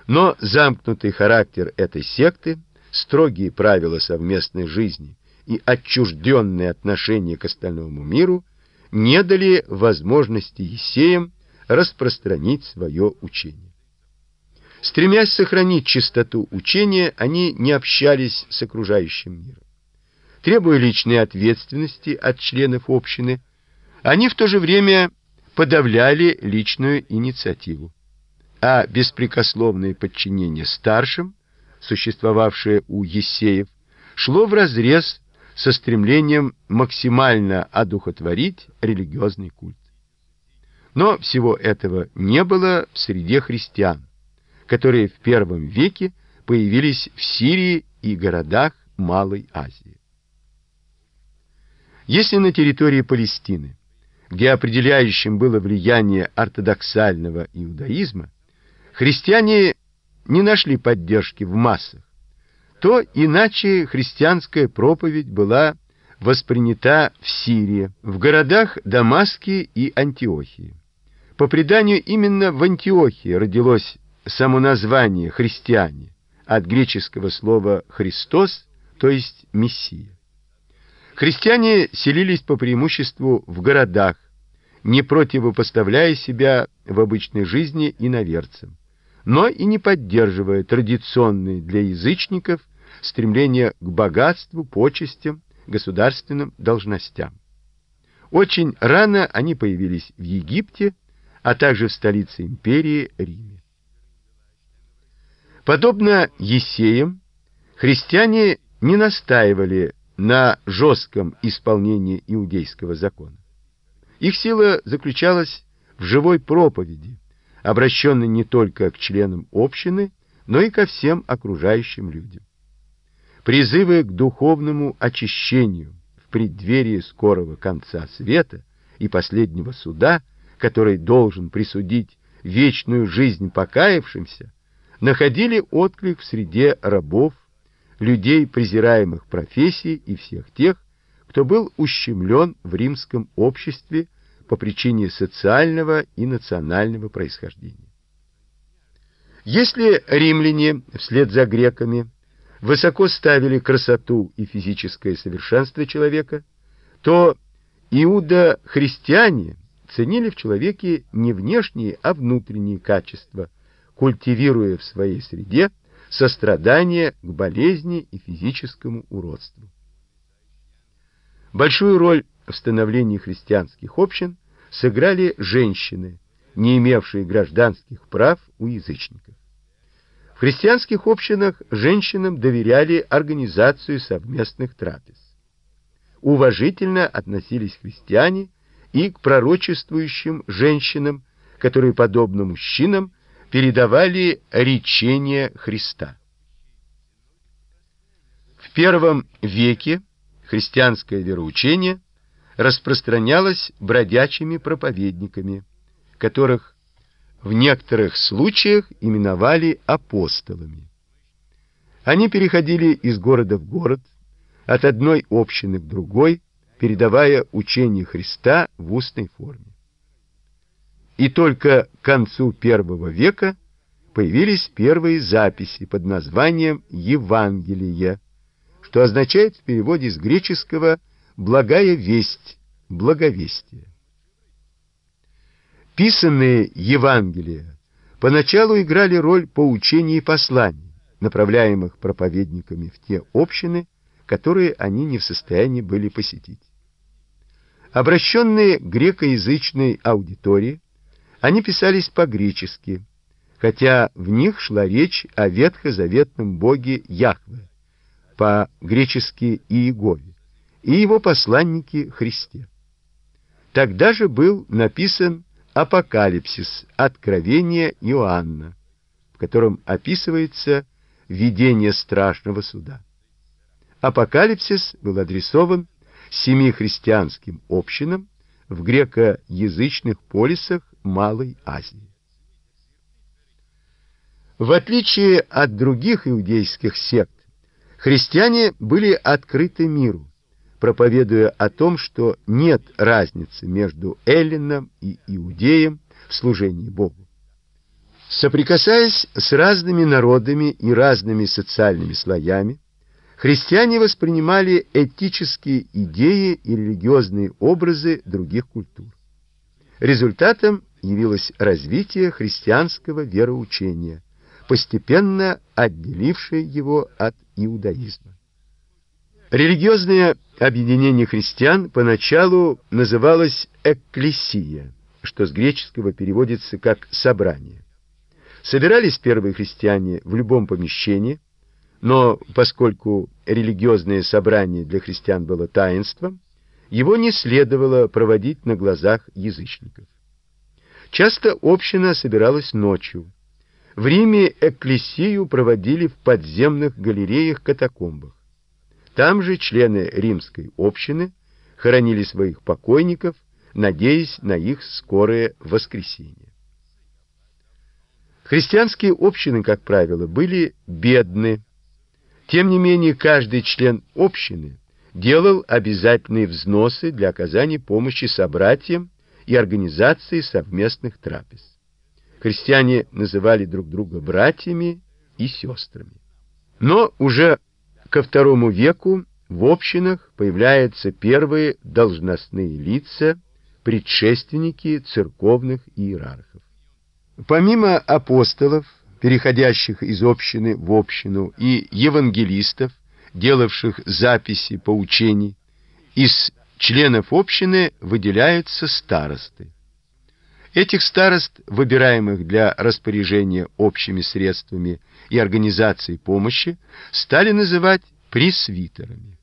Но замкнутый характер этой секты, строгие правила совместной жизни и отчужденное отношение к остальному миру не дали возможности ессеям распространить свое учение. Стремясь сохранить чистоту учения, они не общались с окружающим миром. Требуя личной ответственности от членов общины, они в то же время подавляли личную инициативу, а беспрекословное подчинение старшим, существовавшее у ессеев, шло вразрез со стремлением максимально одухотворить религиозный культ. Но всего этого не было в среде христиан, которые в первом веке появились в Сирии и городах Малой Азии. Если на территории Палестины, где определяющим было влияние ортодоксального иудаизма, христиане не нашли поддержки в массах, то иначе христианская проповедь была воспринята в Сирии, в городах Дамаске и Антиохии. По преданию, именно в Антиохии родилось само название «христиане» от греческого слова «Христос», то есть «Мессия». Христиане селились по преимуществу в городах, не противопоставляя себя в обычной жизни иноверцам, но и не поддерживая традиционные для язычников стремления к богатству, почестям, государственным должностям. Очень рано они появились в Египте, а также в столице империи Риме. Подобно ессеям, христиане не настаивали на жестком исполнении иудейского закона. Их сила заключалась в живой проповеди, обращенной не только к членам общины, но и ко всем окружающим людям. Призывы к духовному очищению в преддверии скорого конца света и последнего суда, который должен присудить вечную жизнь покаявшимся, находили отклик в среде рабов, людей презираемых профессий и всех тех, кто был ущемлен в римском обществе по причине социального и национального происхождения. Если римляне, вслед за греками, высоко ставили красоту и физическое совершенство человека, то иудохристиане ценили в человеке не внешние, а внутренние качества, культивируя в своей среде сострадание к болезни и физическому уродству. Большую роль в становлении христианских общин сыграли женщины, не имевшие гражданских прав у язычников. В христианских общинах женщинам доверяли организацию совместных трапез. Уважительно относились христиане и к пророчествующим женщинам, которые, подобно мужчинам, передавали речение Христа. В первом веке христианское вероучение распространялось бродячими проповедниками, которых в некоторых случаях именовали апостолами. Они переходили из города в город, от одной общины к другой, передавая учение Христа в устной форме. И только к концу первого века появились первые записи под названием «Евангелие», что означает в переводе с греческого «благая весть», «благовестие». Писанные Евангелия поначалу играли роль поучений и посланий, направляемых проповедниками в те общины, которые они не в состоянии были посетить. Обращенные к грекоязычной аудитории, они писались по-гречески, хотя в них шла речь о ветхозаветном боге Яхве, по-гречески Иегове, и его посланнике Христе. Тогда же был написан Апокалипсис, Откровение Иоанна, в котором описывается видение страшного суда. Апокалипсис был адресован 7 христианским общинам в грекоязычных полисах Малой Азии. В отличие от других иудейских сект, христиане были открыты миру, проповедуя о том, что нет разницы между эллином и иудеем в служении Богу. Соприкасаясь с разными народами и разными социальными слоями, христиане воспринимали этические идеи и религиозные образы других культур. Результатом явилось развитие христианского вероучения, постепенно отделившее его от иудаизма. Религиозное объединение христиан поначалу называлось «экклесия», что с греческого переводится как «собрание». Собирались первые христиане в любом помещении, но поскольку религиозное собрание для христиан было таинством, его не следовало проводить на глазах язычников. Часто община собиралась ночью. В Риме экклесию проводили в подземных галереях-катакомбах. Там же члены римской общины хоронили своих покойников, надеясь на их скорое воскресение. Христианские общины, как правило, были бедны. Тем не менее, каждый член общины делал обязательные взносы для оказания помощи собратьям и организации совместных трапез. Христиане называли друг друга братьями и сестрами. Но уже ко II веку в общинах появляются первые должностные лица, предшественники церковных иерархов. Помимо апостолов, переходящих из общины в общину, и евангелистов, делавших записи поучений, из членов общины выделяются старосты. Этих старост, выбираемых для распоряжения общими средствами и организации помощи, стали называть пресвитерами.